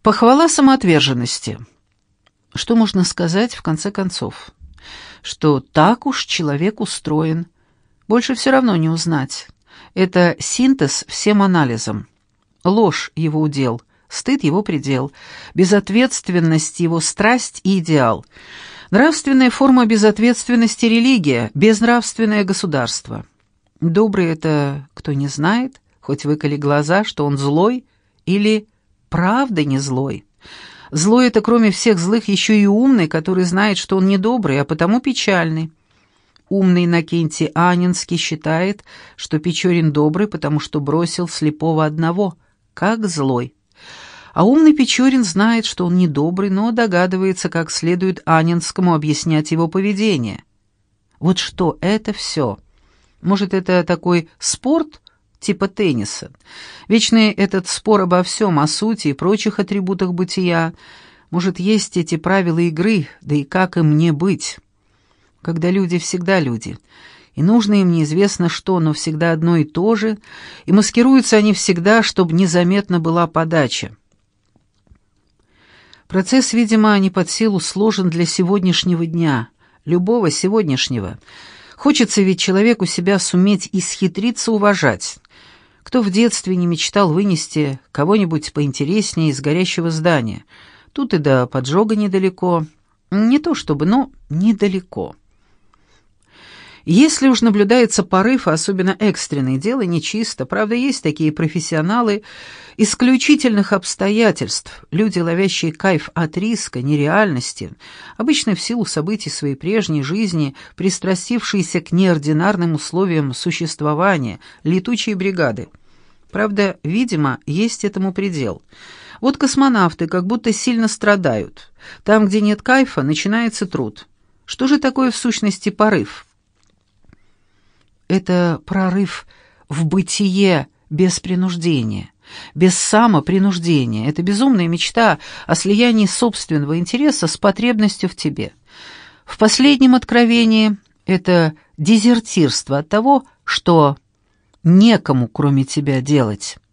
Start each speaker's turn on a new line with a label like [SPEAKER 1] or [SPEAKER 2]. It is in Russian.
[SPEAKER 1] Похвала самоотверженности. Что можно сказать в конце концов? Что так уж человек устроен. Больше все равно не узнать. Это синтез всем анализом. Ложь — его удел, стыд — его предел, безответственность — его страсть и идеал. Нравственная форма безответственности — религия, безнравственное государство. Добрый — это кто не знает, хоть выколи глаза, что он злой, или правда не злой. Злой — это кроме всех злых еще и умный, который знает, что он недобрый, а потому печальный. Умный Иннокентий Анинский считает, что Печорин добрый, потому что бросил слепого одного, как злой. А умный Печорин знает, что он недобрый, но догадывается, как следует Анинскому объяснять его поведение. Вот что это все. Может, это такой спорт, типа тенниса? Вечный этот спор обо всем, о сути и прочих атрибутах бытия. Может, есть эти правила игры, да и как им не быть? Когда люди всегда люди, и нужно им неизвестно что, но всегда одно и то же, и маскируются они всегда, чтобы незаметна была подача. Процесс, видимо, не под силу сложен для сегодняшнего дня, любого сегодняшнего. Хочется ведь человеку себя суметь исхитриться уважать. Кто в детстве не мечтал вынести кого-нибудь поинтереснее из горящего здания? Тут и до поджога недалеко. Не то чтобы, но недалеко. Если уж наблюдается порыв, особенно экстренный, дело нечисто. Правда, есть такие профессионалы исключительных обстоятельств, люди, ловящие кайф от риска, нереальности, обычно в силу событий своей прежней жизни, пристрастившиеся к неординарным условиям существования, летучие бригады. Правда, видимо, есть этому предел. Вот космонавты как будто сильно страдают. Там, где нет кайфа, начинается труд. Что же такое в сущности порыв? Это прорыв в бытие без принуждения, без самопринуждения. Это безумная мечта о слиянии собственного интереса с потребностью в тебе. В последнем откровении это дезертирство от того, что некому кроме тебя делать.